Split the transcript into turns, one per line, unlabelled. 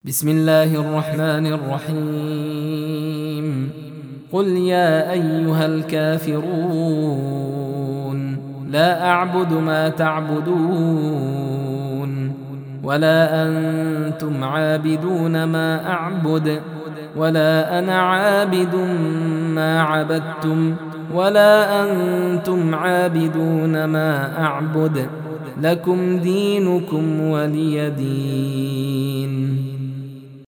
بسم الله الرحمن الرحيم. قل يا أيها الكافرون لا أعبد ما تعبدون ولا أنتم عابدون ما أعبد ولا أنا عابد ما عبدتم ولا أنتم عابدون ما أعبد لكم دينكم ولي دين.